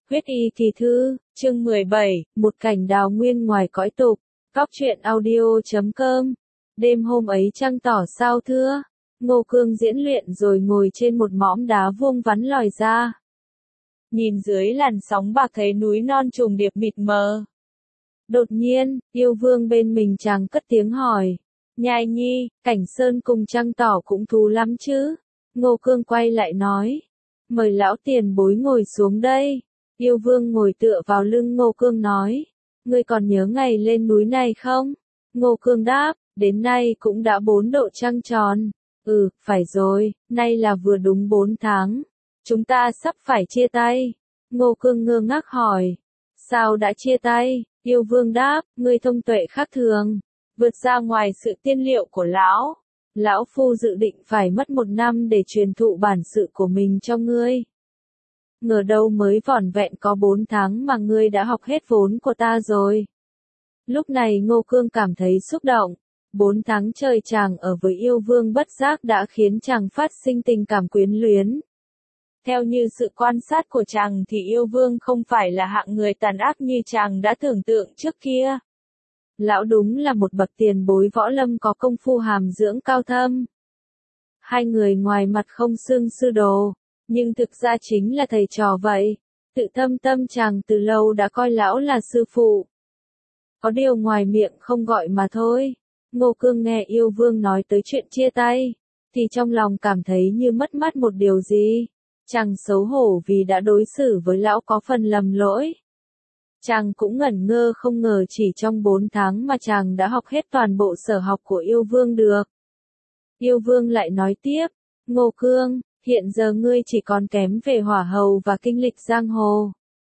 Huyết y kỳ thư, chương 17, một cảnh đào nguyên ngoài cõi tục. Góc truyện audio.com. Đêm hôm ấy trăng tỏ sao thưa. Ngô Cương diễn luyện rồi ngồi trên một mỏm đá vuông vắn lòi ra. Nhìn dưới làn sóng bạc thấy núi non trùng điệp mịt mờ. Đột nhiên, yêu vương bên mình chàng cất tiếng hỏi. Nhai nhi, cảnh sơn cùng trăng tỏ cũng thú lắm chứ. Ngô Cương quay lại nói. Mời lão tiền bối ngồi xuống đây. Yêu vương ngồi tựa vào lưng Ngô Cương nói. Ngươi còn nhớ ngày lên núi này không? Ngô Cương đáp, đến nay cũng đã 4 độ trăng tròn. Phải rồi, nay là vừa đúng 4 tháng. Chúng ta sắp phải chia tay. Ngô Cương ngơ ngác hỏi. Sao đã chia tay? Yêu vương đáp, ngươi thông tuệ khác thường. Vượt ra ngoài sự tiên liệu của lão. Lão phu dự định phải mất 1 năm để truyền thụ bản sự của mình cho ngươi. Ngờ đâu mới vỏn vẹn có 4 tháng mà ngươi đã học hết vốn của ta rồi. Lúc này Ngô Cương cảm thấy xúc động. 4 tháng trời chàng ở với yêu vương bất giác đã khiến chàng phát sinh tình cảm quyến luyến. Theo như sự quan sát của chàng thì yêu vương không phải là hạng người tàn ác như chàng đã tưởng tượng trước kia. Lão đúng là một bậc tiền bối võ lâm có công phu hàm dưỡng cao thâm. Hai người ngoài mặt không xưng sư đồ, nhưng thực ra chính là thầy trò vậy. Tự thâm tâm chàng từ lâu đã coi lão là sư phụ. Có điều ngoài miệng không gọi mà thôi. Ngô Cương nghe yêu vương nói tới chuyện chia tay, thì trong lòng cảm thấy như mất mát một điều gì. Chàng xấu hổ vì đã đối xử với lão có phần lầm lỗi. Chàng cũng ngẩn ngơ không ngờ chỉ trong 4 tháng mà chàng đã học hết toàn bộ sở học của yêu vương được. Yêu vương lại nói tiếp, Ngô Cương, hiện giờ ngươi chỉ còn kém về hỏa hầu và kinh lịch giang hồ.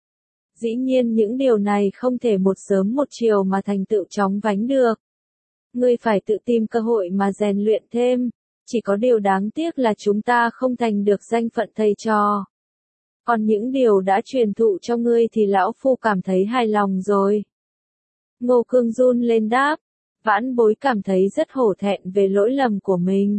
Dĩ nhiên những điều này không thể một sớm một chiều mà thành tựu chóng vánh được. Ngươi phải tự tìm cơ hội mà rèn luyện thêm, chỉ có điều đáng tiếc là chúng ta không thành được danh phận thầy trò. Còn những điều đã truyền thụ cho ngươi thì lão phu cảm thấy hài lòng rồi. Ngô Cương run lên đáp, vãn bối cảm thấy rất hổ thẹn về lỗi lầm của mình.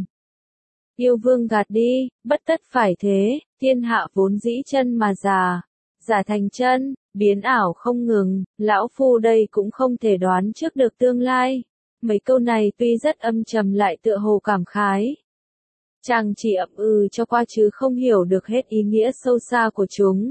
Yêu vương gạt đi, bất tất phải thế, thiên hạ vốn dĩ chân mà giả thành chân, biến ảo không ngừng, lão phu đây cũng không thể đoán trước được tương lai. Mấy câu này tuy rất âm trầm lại tựa hồ cảm khái. Chàng chỉ ậm cho qua chứ không hiểu được hết ý nghĩa sâu xa của chúng.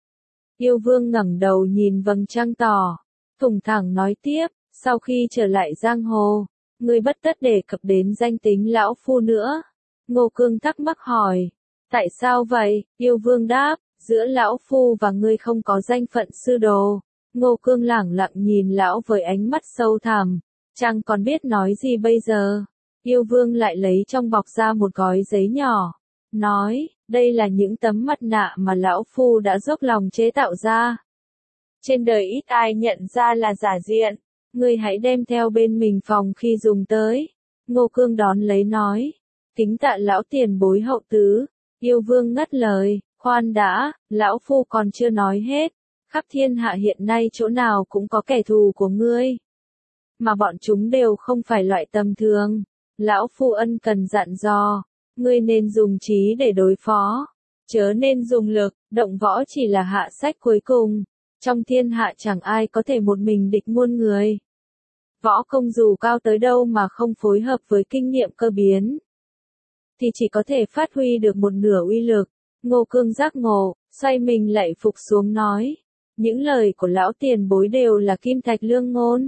Yêu vương ngẩng đầu nhìn vầng trăng tỏ, thủng thẳng nói tiếp, sau khi trở lại giang hồ, ngươi bất tất đề cập đến danh tính lão phu nữa. Ngô Cương thắc mắc hỏi, tại sao vậy? Yêu vương đáp, giữa lão phu và ngươi không có danh phận sư đồ. Ngô Cương lẳng lặng nhìn lão với ánh mắt sâu thẳm, chàng còn biết nói gì bây giờ. Yêu vương lại lấy trong bọc ra một gói giấy nhỏ, nói, đây là những tấm mặt nạ mà lão phu đã dốc lòng chế tạo ra. Trên đời ít ai nhận ra là giả diện, ngươi hãy đem theo bên mình phòng khi dùng tới. Ngô Cương đón lấy nói, kính tạ lão tiền bối hậu tứ. Yêu vương ngắt lời, khoan đã, lão phu còn chưa nói hết, khắp thiên hạ hiện nay chỗ nào cũng có kẻ thù của ngươi. Mà bọn chúng đều không phải loại tầm thường. Lão phu ân cần dặn dò, ngươi nên dùng trí để đối phó, chớ nên dùng lực, động võ chỉ là hạ sách cuối cùng. Trong thiên hạ chẳng ai có thể một mình địch muôn người. Võ công dù cao tới đâu mà không phối hợp với kinh nghiệm cơ biến, thì chỉ có thể phát huy được một nửa uy lực. Ngô Cương giác ngộ, xoay mình lại phục xuống nói, những lời của lão tiền bối đều là kim thạch lương ngôn.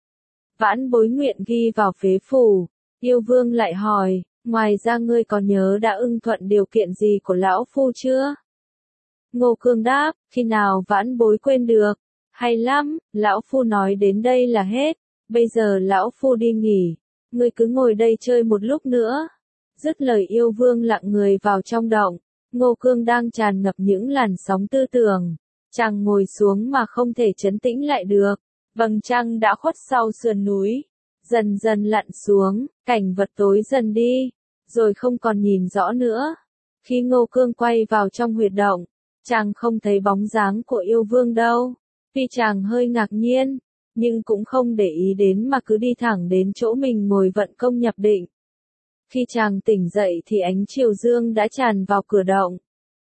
Vãn bối nguyện ghi vào phế phủ. Yêu vương lại hỏi, ngoài ra ngươi có nhớ đã ưng thuận điều kiện gì của lão phu chưa? Ngô Cương đáp, khi nào vãn bối quên được? Hay lắm, lão phu nói đến đây là hết. Bây giờ lão phu đi nghỉ, ngươi cứ ngồi đây chơi một lúc nữa. Dứt lời yêu vương lặng người vào trong động. Ngô Cương đang tràn ngập những làn sóng tư tưởng. Chàng ngồi xuống mà không thể trấn tĩnh lại được. Vầng trăng đã khuất sau sườn núi, dần dần lặn xuống, cảnh vật tối dần đi, rồi không còn nhìn rõ nữa. Khi Ngô Cương quay vào trong huyệt động, chàng không thấy bóng dáng của yêu vương đâu. Tuy chàng hơi ngạc nhiên, nhưng cũng không để ý đến mà cứ đi thẳng đến chỗ mình ngồi vận công nhập định. Khi chàng tỉnh dậy thì ánh chiều dương đã tràn vào cửa động.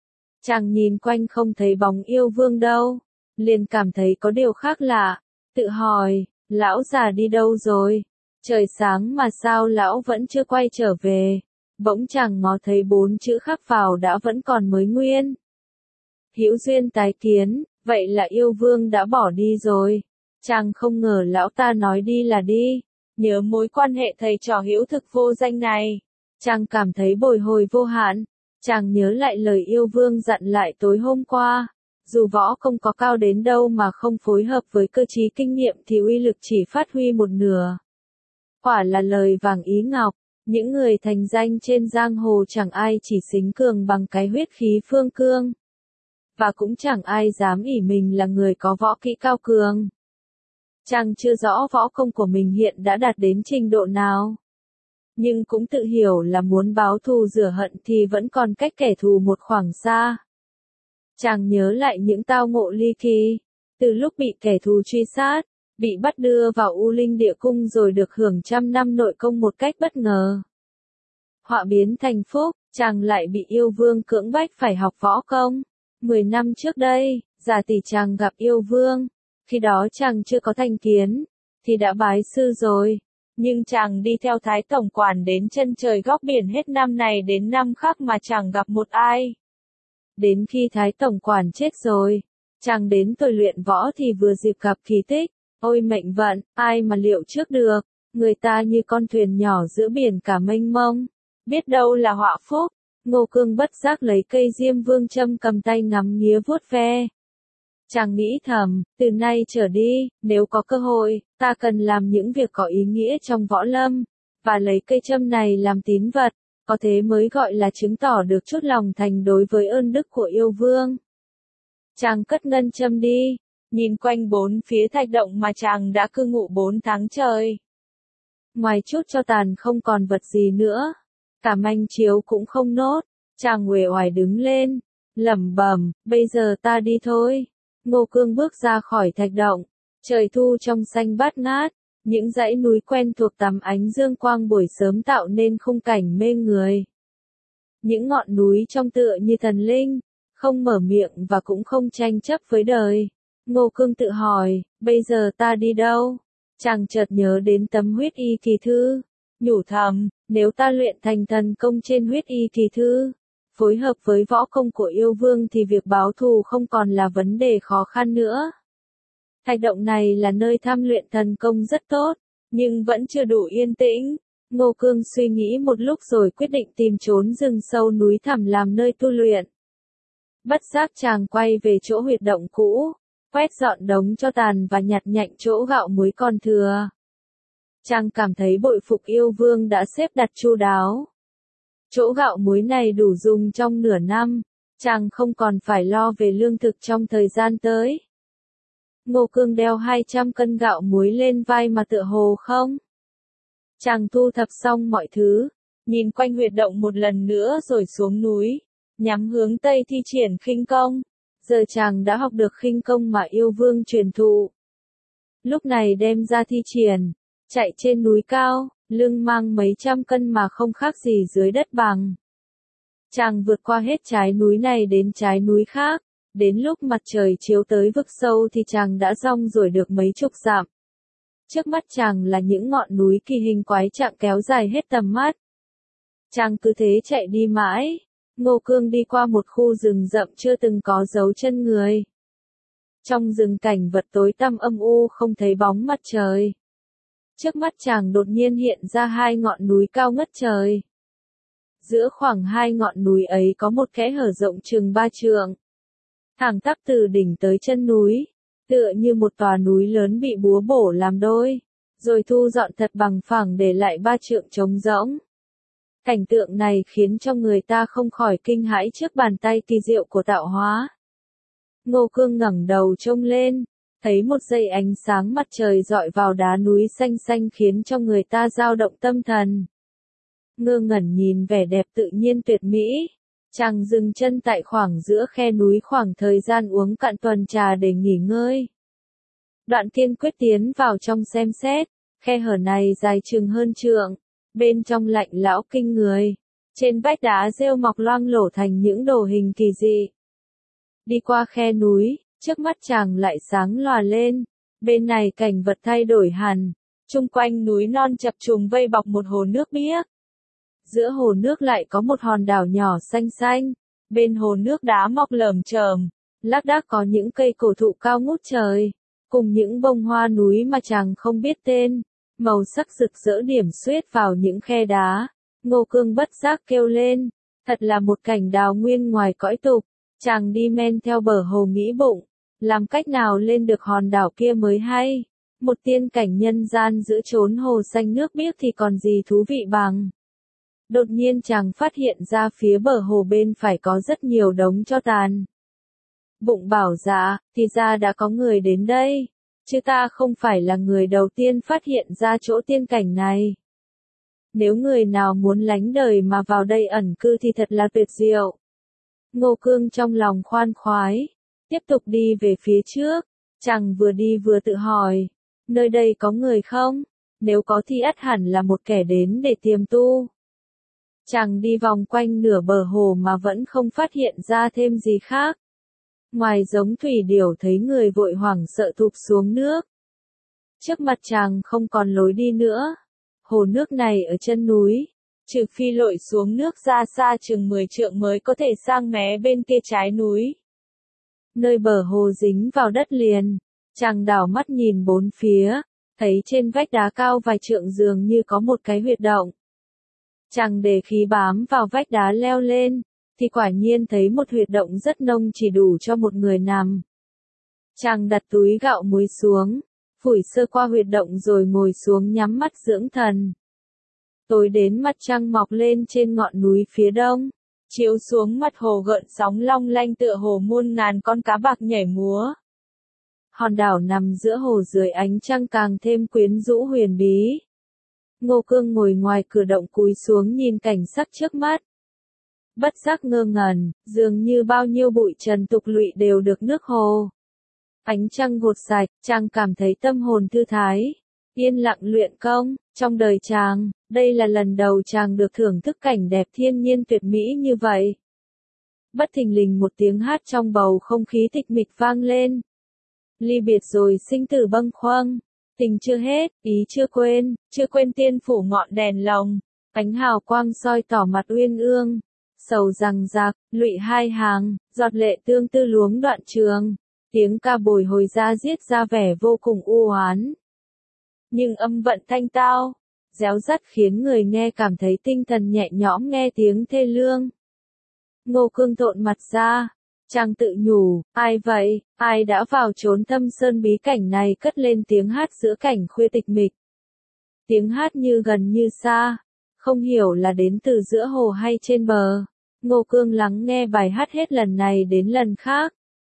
Chàng nhìn quanh không thấy bóng yêu vương đâu, liền cảm thấy có điều khác lạ, tự hỏi, lão già đi đâu rồi? Trời sáng mà sao lão vẫn chưa quay trở về? Bỗng chàng ngó thấy 4 chữ khắc vào đã vẫn còn mới nguyên. Hữu duyên tái kiến, vậy là yêu vương đã bỏ đi rồi. Chàng không ngờ lão ta nói đi là đi. Nhớ mối quan hệ thầy trò hữu thực vô danh này, chàng cảm thấy bồi hồi vô hạn. Chàng nhớ lại lời yêu vương dặn lại tối hôm qua. Dù võ công có cao đến đâu mà không phối hợp với cơ trí kinh nghiệm thì uy lực chỉ phát huy một nửa. Quả là lời vàng ý ngọc, những người thành danh trên giang hồ chẳng ai chỉ xính cường bằng cái huyết khí phương cương. Và cũng chẳng ai dám ỷ mình là người có võ kỹ cao cường. Chàng chưa rõ võ công của mình hiện đã đạt đến trình độ nào. Nhưng cũng tự hiểu là muốn báo thù rửa hận thì vẫn còn cách kẻ thù một khoảng xa. Chàng nhớ lại những tao ngộ ly kỳ, từ lúc bị kẻ thù truy sát, bị bắt đưa vào U Linh Địa Cung rồi được hưởng 100 năm nội công một cách bất ngờ. Họa biến thành phúc, chàng lại bị yêu vương cưỡng bách phải học võ công. 10 năm trước đây, giả tỷ chàng gặp yêu vương, khi đó chàng chưa có thành kiến, thì đã bái sư rồi. Nhưng chàng đi theo Thái Tổng Quản đến chân trời góc biển hết năm này đến năm khác mà chẳng gặp một ai. Đến khi Thái Tổng Quản chết rồi, chàng đến tôi luyện võ thì vừa dịp gặp kỳ tích. Ôi mệnh vận, ai mà liệu trước được, người ta như con thuyền nhỏ giữa biển cả mênh mông. Biết đâu là họa phúc. Ngô Cương bất giác lấy cây diêm vương châm cầm tay ngắm nghía vuốt ve. Chàng nghĩ thầm, từ nay trở đi, nếu có cơ hội, ta cần làm những việc có ý nghĩa trong võ lâm, và lấy cây châm này làm tín vật, có thế mới gọi là chứng tỏ được chút lòng thành đối với ơn đức của yêu vương. Chàng cất ngân châm đi, nhìn quanh 4 phía thạch động mà chàng đã cư ngụ 4 tháng trời. Ngoài chút cho tàn không còn vật gì nữa, cả manh chiếu cũng không nốt, chàng uể oải đứng lên, lẩm bẩm, bây giờ ta đi thôi. Ngô Cương bước ra khỏi thạch động, trời thu trong xanh bát ngát, những dãy núi quen thuộc tắm ánh dương quang buổi sớm tạo nên khung cảnh mê người. Những ngọn núi trông tựa như thần linh, không mở miệng và cũng không tranh chấp với đời. Ngô Cương tự hỏi, bây giờ ta đi đâu? Chàng chợt nhớ đến tấm huyết y kỳ thư, nhủ thầm, nếu ta luyện thành thần công trên huyết y kỳ thư, phối hợp với võ công của yêu vương thì việc báo thù không còn là vấn đề khó khăn nữa. Thạch động này là nơi tham luyện thần công rất tốt, nhưng vẫn chưa đủ yên tĩnh. Ngô Cương suy nghĩ một lúc rồi quyết định tìm trốn rừng sâu núi thẳm làm nơi tu luyện. Bất giác chàng quay về chỗ huyệt động cũ, quét dọn đống tro tàn và nhặt nhạnh chỗ gạo muối còn thừa. Chàng cảm thấy bội phục yêu vương đã xếp đặt chu đáo. Chỗ gạo muối này đủ dùng trong nửa năm, chàng không còn phải lo về lương thực trong thời gian tới. Ngô Cương đeo 200 cân gạo muối lên vai mà tựa hồ không. Chàng thu thập xong mọi thứ, nhìn quanh huyệt động một lần nữa rồi xuống núi, nhắm hướng tây thi triển khinh công. Giờ chàng đã học được khinh công mà yêu vương truyền thụ. Lúc này đem ra thi triển, chạy trên núi cao, lưng mang mấy trăm cân mà không khác gì dưới đất bằng. Chàng vượt qua hết trái núi này đến trái núi khác, đến lúc mặt trời chiếu tới vực sâu thì chàng đã rong ruổi được mấy chục dặm. Trước mắt chàng là những ngọn núi kỳ hình quái trạng kéo dài hết tầm mắt. Chàng cứ thế chạy đi mãi. Ngô Cương đi qua một khu rừng rậm chưa từng có dấu chân người. Trong rừng cảnh vật tối tăm âm u không thấy bóng mặt trời. Trước mắt chàng đột nhiên hiện ra 2 ngọn núi cao ngất trời. Giữa khoảng 2 ngọn núi ấy có một kẽ hở rộng chừng 3 trượng. Thẳng tắp từ đỉnh tới chân núi, tựa như một tòa núi lớn bị búa bổ làm đôi, rồi thu dọn thật bằng phẳng để lại 3 trượng trống rỗng. Cảnh tượng này khiến cho người ta không khỏi kinh hãi trước bàn tay kỳ diệu của tạo hóa. Ngô Cương ngẩng đầu trông lên, thấy một giây ánh sáng mặt trời rọi vào đá núi xanh xanh khiến cho người ta dao động tâm thần. Ngơ ngẩn nhìn vẻ đẹp tự nhiên tuyệt mỹ, chàng dừng chân tại khoảng giữa khe núi khoảng thời gian uống cạn tuần trà để nghỉ ngơi. Đoạn kiên quyết tiến vào trong xem xét, khe hở này dài chừng hơn trượng. Bên trong lạnh lão kinh người, trên vách đá rêu mọc loang lổ thành những đồ hình kỳ dị. Đi qua khe núi, trước mắt chàng lại sáng lòa lên. Bên này cảnh vật thay đổi hẳn. Chung quanh núi non chập trùng vây bọc một hồ nước biếc. Giữa hồ nước lại có một hòn đảo nhỏ xanh xanh. Bên hồ nước đá mọc lởm chởm, lác đác có những cây cổ thụ cao ngút trời, cùng những bông hoa núi mà chàng không biết tên. Màu sắc rực rỡ điểm xuyết vào những khe đá. Ngô Cương bất giác kêu lên, thật là một cảnh đào nguyên ngoài cõi tục. Chàng đi men theo bờ hồ nghĩ bụng, làm cách nào lên được hòn đảo kia mới hay. Một tiên cảnh nhân gian giữa chốn hồ xanh nước biếc thì còn gì thú vị bằng. Đột nhiên chàng phát hiện ra phía bờ hồ bên phải có rất nhiều đống tro tàn. Bụng bảo dạ, thì ra đã có người đến đây, chứ ta không phải là người đầu tiên phát hiện ra chỗ tiên cảnh này. Nếu người nào muốn lánh đời mà vào đây ẩn cư thì thật là tuyệt diệu. Ngô Cương trong lòng khoan khoái, tiếp tục đi về phía trước, chàng vừa đi vừa tự hỏi, nơi đây có người không? Nếu có thì ắt hẳn là một kẻ đến để tiềm tu. Chàng đi vòng quanh nửa bờ hồ mà vẫn không phát hiện ra thêm gì khác. Ngoài giống thủy điểu thấy người vội hoảng sợ thụp xuống nước. Trước mặt chàng không còn lối đi nữa. Hồ nước này ở chân núi, trừ phi lội xuống nước ra xa chừng 10 trượng mới có thể sang mé bên kia trái núi. Nơi bờ hồ dính vào đất liền, chàng đảo mắt nhìn bốn phía, thấy trên vách đá cao vài trượng dường như có một cái huyệt động. Chàng để khí bám vào vách đá leo lên, thì quả nhiên thấy một huyệt động rất nông chỉ đủ cho một người nằm. Chàng đặt túi gạo muối xuống, phủi sơ qua huyệt động rồi ngồi xuống nhắm mắt dưỡng thần. Tối đến mặt trăng mọc lên trên ngọn núi phía đông, chiếu xuống mặt hồ gợn sóng long lanh tựa hồ muôn ngàn con cá bạc nhảy múa. Hòn đảo nằm giữa hồ dưới ánh trăng càng thêm quyến rũ huyền bí. Ngô Cương ngồi ngoài cửa động cúi xuống nhìn cảnh sắc trước mắt. Bất giác ngơ ngẩn, dường như bao nhiêu bụi trần tục lụy đều được nước hồ. Ánh trăng gột sạch, chàng cảm thấy tâm hồn thư thái, yên lặng luyện công. Trong đời chàng, đây là lần đầu chàng được thưởng thức cảnh đẹp thiên nhiên tuyệt mỹ như vậy. Bất thình lình một tiếng hát trong bầu không khí tịch mịch vang lên. Ly biệt rồi sinh tử bâng khuâng, tình chưa hết, ý chưa quên tiên phủ ngọn đèn lồng, ánh hào quang soi tỏ mặt uyên ương, sầu rằng rạc, lụy hai hàng, giọt lệ tương tư luống đoạn trường, tiếng ca bồi hồi ra giết ra vẻ vô cùng u oán. Nhưng âm vận thanh tao, réo rắt khiến người nghe cảm thấy tinh thần nhẹ nhõm nghe tiếng thê lương. Ngô Cương trộn mặt ra, chàng tự nhủ, ai vậy, ai đã vào trốn thâm sơn bí cảnh này cất lên tiếng hát giữa cảnh khuya tịch mịch. Tiếng hát như gần như xa, không hiểu là đến từ giữa hồ hay trên bờ. Ngô Cương lắng nghe bài hát hết lần này đến lần khác.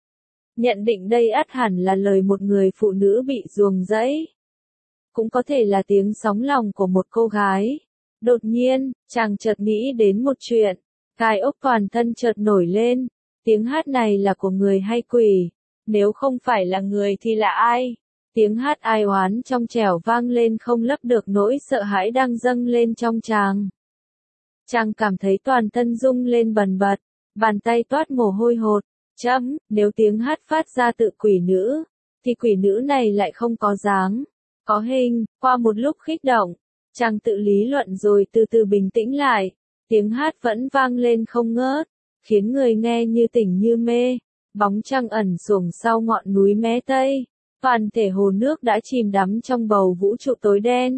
Nhận định đây ắt hẳn là lời một người phụ nữ bị ruồng rẫy. Cũng có thể là tiếng sóng lòng của một cô gái. Đột nhiên, chàng chợt nghĩ đến một chuyện. Gai ốc toàn thân chợt nổi lên. Tiếng hát này là của người hay quỷ? Nếu không phải là người thì là ai? Tiếng hát ai oán trong trẻo vang lên không lấp được nỗi sợ hãi đang dâng lên trong chàng. Chàng cảm thấy toàn thân rung lên bần bật, bàn tay toát mồ hôi hột. Nếu tiếng hát phát ra tự quỷ nữ, thì quỷ nữ này lại không có dáng, có hình. Qua một lúc kích động, chàng tự lý luận rồi từ từ bình tĩnh lại. Tiếng hát vẫn vang lên không ngớt, khiến người nghe như tỉnh như mê. Bóng trăng ẩn xuồng sau ngọn núi mé tây, toàn thể hồ nước đã chìm đắm trong bầu vũ trụ tối đen.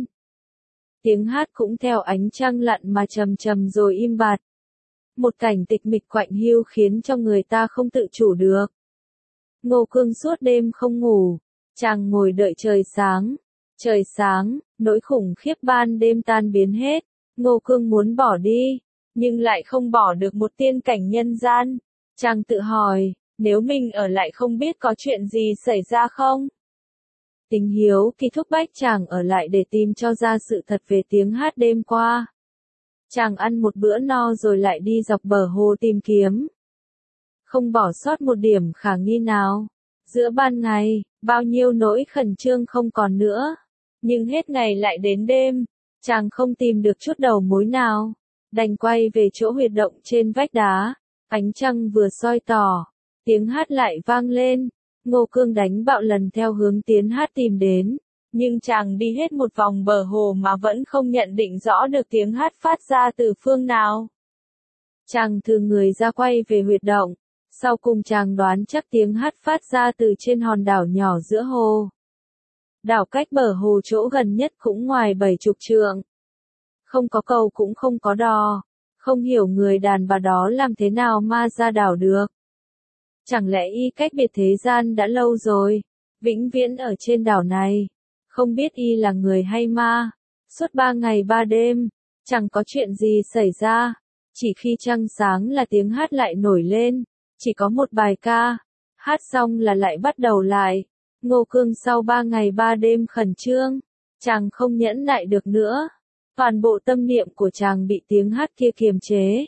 Tiếng hát cũng theo ánh trăng lặn mà trầm trầm rồi im bặt. Một cảnh tịch mịch quạnh hiu khiến cho người ta không tự chủ được. Ngô Cương suốt đêm không ngủ, chàng ngồi đợi trời sáng. Trời sáng, nỗi khủng khiếp ban đêm tan biến hết. Ngô Cương muốn bỏ đi, nhưng lại không bỏ được một tiên cảnh nhân gian. Chàng tự hỏi, nếu mình ở lại không biết có chuyện gì xảy ra không? Tính hiếu kỳ thúc bách chàng ở lại để tìm cho ra sự thật về tiếng hát đêm qua. Chàng ăn một bữa no rồi lại đi dọc bờ hồ tìm kiếm. Không bỏ sót một điểm khả nghi nào. Giữa ban ngày, bao nhiêu nỗi khẩn trương không còn nữa. Nhưng hết ngày lại đến đêm, chàng không tìm được chút đầu mối nào. Đành quay về chỗ huyệt động trên vách đá. Ánh trăng vừa soi tỏ, Tiếng hát lại vang lên, Ngô Cương đánh bạo lần theo hướng tiếng hát tìm đến. Nhưng chàng đi hết một vòng bờ hồ mà vẫn không nhận định rõ được tiếng hát phát ra từ phương nào. Chàng thử người ra quay về huyệt động, sau cùng chàng đoán chắc tiếng hát phát ra từ trên hòn đảo nhỏ giữa hồ. Đảo cách bờ hồ chỗ gần nhất cũng ngoài 70 trượng. Không có cầu cũng không có đò, không hiểu người đàn bà đó làm thế nào ma ra đảo được. Chẳng lẽ y cách biệt thế gian đã lâu rồi, vĩnh viễn ở trên đảo này, không biết y là người hay ma. Suốt 3 ngày 3 đêm, chẳng có chuyện gì xảy ra, chỉ khi trăng sáng là tiếng hát lại nổi lên, chỉ có một bài ca, hát xong là lại bắt đầu lại. Ngô Cương sau 3 ngày 3 đêm khẩn trương, chàng không nhẫn nại được nữa, toàn bộ tâm niệm của chàng bị tiếng hát kia kiềm chế.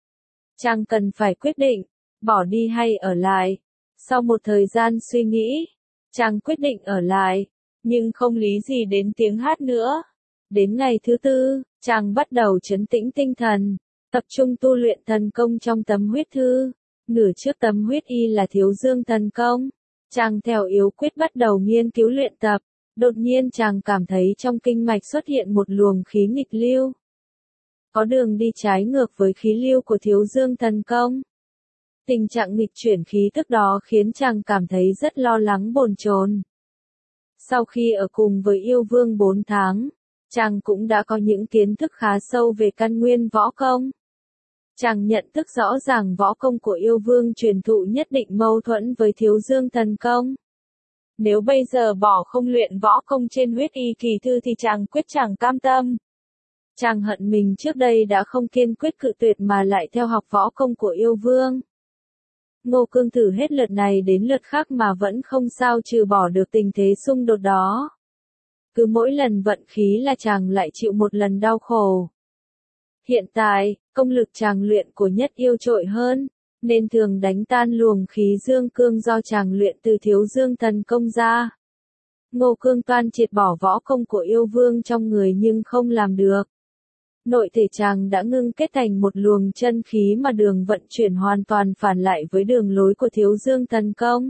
Chàng cần phải quyết định, bỏ đi hay ở lại. Sau một thời gian suy nghĩ, chàng quyết định ở lại, nhưng không lý gì đến tiếng hát nữa. Đến ngày thứ 4, chàng bắt đầu trấn tĩnh tinh thần, tập trung tu luyện thần công trong tấm huyết thư. Nửa trước tấm huyết y là Thiếu Dương thần công. Chàng theo yếu quyết bắt đầu nghiên cứu luyện tập. Đột nhiên chàng cảm thấy trong kinh mạch xuất hiện một luồng khí nghịch lưu. Có đường đi trái ngược với khí lưu của Thiếu Dương thần công. Tình trạng nghịch chuyển khí tức đó khiến chàng cảm thấy rất lo lắng bồn chồn. Sau khi ở cùng với yêu vương 4 tháng, chàng cũng đã có những kiến thức khá sâu về căn nguyên võ công. Chàng nhận thức rõ ràng võ công của yêu vương truyền thụ nhất định mâu thuẫn với Thiếu Dương thần công. Nếu bây giờ bỏ không luyện võ công trên huyết y kỳ thư thì chàng quyết chẳng cam tâm. Chàng hận mình trước đây đã không kiên quyết cự tuyệt mà lại theo học võ công của yêu vương. Ngô Cương thử hết lượt này đến lượt khác mà vẫn không sao trừ bỏ được tình thế xung đột đó. Cứ mỗi lần vận khí là chàng lại chịu một lần đau khổ. Hiện tại, công lực chàng luyện của nhất yêu trội hơn, nên thường đánh tan luồng khí dương cương do chàng luyện từ Thiếu Dương thần công ra. Ngô Cương toan triệt bỏ võ công của yêu vương trong người nhưng không làm được. Nội thể chàng đã ngưng kết thành một luồng chân khí mà đường vận chuyển hoàn toàn phản lại với đường lối của Thiếu Dương thần công.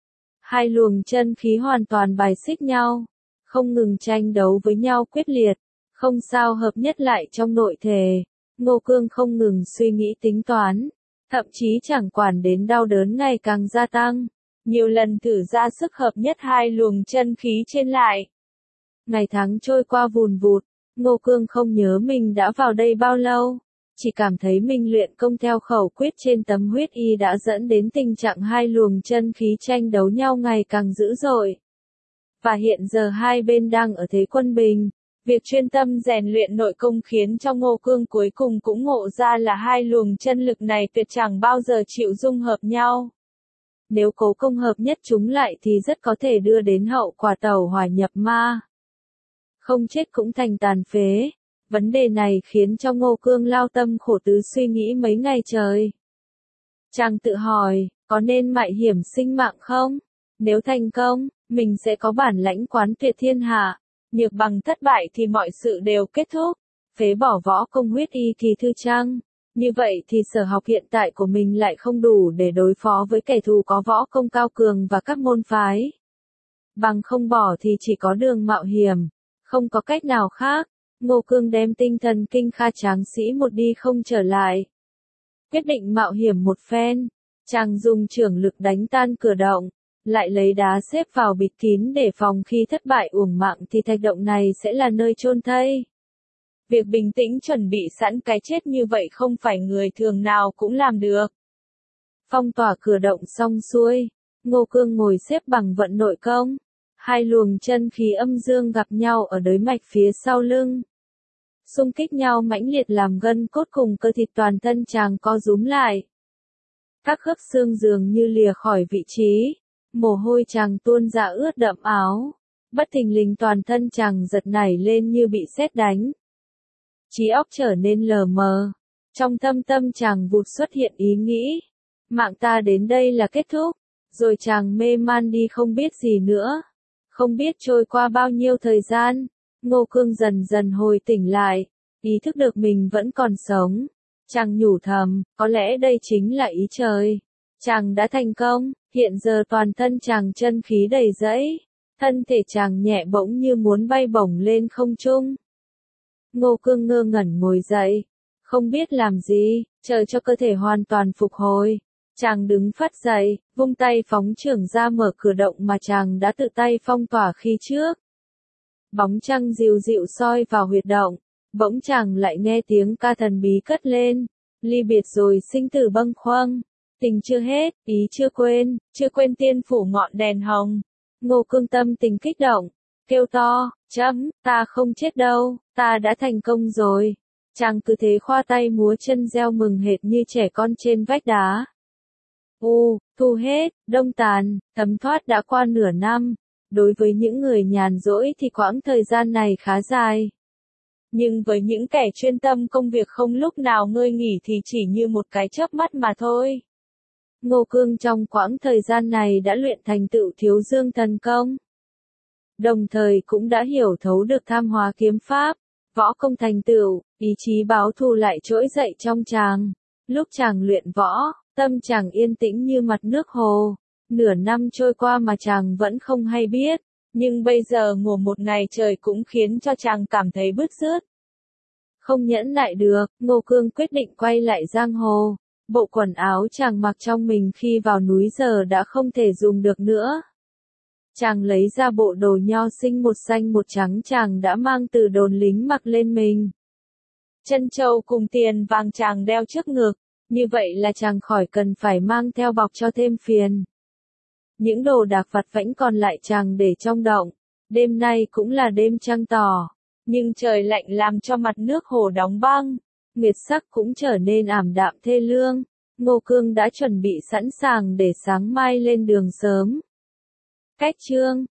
Hai luồng chân khí hoàn toàn bài xích nhau, không ngừng tranh đấu với nhau quyết liệt, không sao hợp nhất lại trong nội thể. Ngô Cương không ngừng suy nghĩ tính toán, thậm chí chẳng quản đến đau đớn ngày càng gia tăng, nhiều lần thử ra sức hợp nhất hai luồng chân khí trên lại. Ngày tháng trôi qua vùn vụt, Ngô Cương không nhớ mình đã vào đây bao lâu, chỉ cảm thấy mình luyện công theo khẩu quyết trên tấm huyết y đã dẫn đến tình trạng hai luồng chân khí tranh đấu nhau ngày càng dữ dội. Và hiện giờ hai bên đang ở thế quân bình. Việc chuyên tâm rèn luyện nội công khiến cho Ngô Cương cuối cùng cũng ngộ ra là hai luồng chân lực này tuyệt chẳng bao giờ chịu dung hợp nhau. Nếu cố công hợp nhất chúng lại thì rất có thể đưa đến hậu quả tẩu hỏa nhập ma. Không chết cũng thành tàn phế. Vấn đề này khiến cho Ngô Cương lao tâm khổ tứ suy nghĩ mấy ngày trời. Chàng tự hỏi, có nên mạo hiểm sinh mạng không? Nếu thành công, mình sẽ có bản lãnh quán tuyệt thiên hạ. Nhược bằng thất bại thì mọi sự đều kết thúc. Phế bỏ võ công huyết y kỳ thư chăng? Như vậy thì sở học hiện tại của mình lại không đủ để đối phó với kẻ thù có võ công cao cường và các môn phái. Bằng không bỏ thì chỉ có đường mạo hiểm, không có cách nào khác. Ngô Cương đem tinh thần kinh kha tráng sĩ một đi không trở lại. Quyết định mạo hiểm một phen, chàng dùng trưởng lực đánh tan cửa động, lại lấy đá xếp vào bịt kín để phòng khi thất bại uổng mạng thì thạch động này sẽ là nơi chôn thây. Việc bình tĩnh chuẩn bị sẵn cái chết như vậy không phải người thường nào cũng làm được. Phong tỏa cửa động xong xuôi, Ngô Cương ngồi xếp bằng vận nội công. Hai luồng chân khí âm dương gặp nhau ở đới mạch phía sau lưng. Xung kích nhau mãnh liệt làm gân cốt cùng cơ thịt toàn thân chàng co rúm lại. Các khớp xương dường như lìa khỏi vị trí. Mồ hôi chàng tuôn ra ướt đẫm áo. Bất thình lình toàn thân chàng giật nảy lên như bị sét đánh. Trí óc trở nên lờ mờ. Trong thâm tâm chàng vụt xuất hiện ý nghĩ. Mạng ta đến đây là kết thúc. Rồi chàng mê man đi không biết gì nữa. Không biết trôi qua bao nhiêu thời gian. Ngô Cương dần dần hồi tỉnh lại. Ý thức được mình vẫn còn sống. Chàng nhủ thầm, có lẽ đây chính là ý trời. Chàng đã thành công, hiện giờ toàn thân chàng chân khí đầy dẫy, thân thể chàng nhẹ bỗng như muốn bay bổng lên không trung. Ngô Cương ngơ ngẩn ngồi dậy, không biết làm gì, chờ cho cơ thể hoàn toàn phục hồi. Chàng đứng phắt dậy, vung tay phóng chưởng ra mở cửa động mà chàng đã tự tay phong tỏa khi trước. Bóng trăng dịu dịu soi vào huyệt động, bỗng chàng lại nghe tiếng ca thần bí cất lên, ly biệt rồi sinh tử bâng khuâng, tình chưa hết, ý chưa quên tiên phủ ngọn đèn hồng. Ngô Cương tâm tình kích động, kêu to, ta không chết đâu, ta đã thành công rồi. Chàng cứ thế khoa tay múa chân reo mừng hệt như trẻ con trên vách đá. Thu hết, đông tàn, thấm thoát đã qua nửa năm. Đối với những người nhàn rỗi thì quãng thời gian này khá dài. Nhưng với những kẻ chuyên tâm công việc không lúc nào ngơi nghỉ thì chỉ như một cái chớp mắt mà thôi. Ngô Cương trong quãng thời gian này đã luyện thành tựu Thiếu Dương thần công. Đồng thời cũng đã hiểu thấu được Tham Hóa kiếm pháp, võ công thành tựu, ý chí báo thù lại trỗi dậy trong chàng. Lúc chàng luyện võ, tâm chàng yên tĩnh như mặt nước hồ. Nửa năm trôi qua mà chàng vẫn không hay biết, nhưng bây giờ ngủ một ngày trời cũng khiến cho chàng cảm thấy bứt rứt. Không nhẫn nại được, Ngô Cương quyết định quay lại giang hồ. Bộ quần áo chàng mặc trong mình khi vào núi giờ đã không thể dùng được nữa. Chàng lấy ra bộ đồ nho sinh một xanh một trắng chàng đã mang từ đồn lính mặc lên mình. Chân châu cùng tiền vàng chàng đeo trước ngực, như vậy là chàng khỏi cần phải mang theo bọc cho thêm phiền. Những đồ đạc vặt vãnh còn lại chàng để trong động. Đêm nay cũng là đêm trăng tỏ, nhưng trời lạnh làm cho mặt nước hồ đóng băng, nguyệt sắc cũng trở nên ảm đạm thê lương. Ngô Cương đã chuẩn bị sẵn sàng để sáng mai lên đường sớm. Cách chương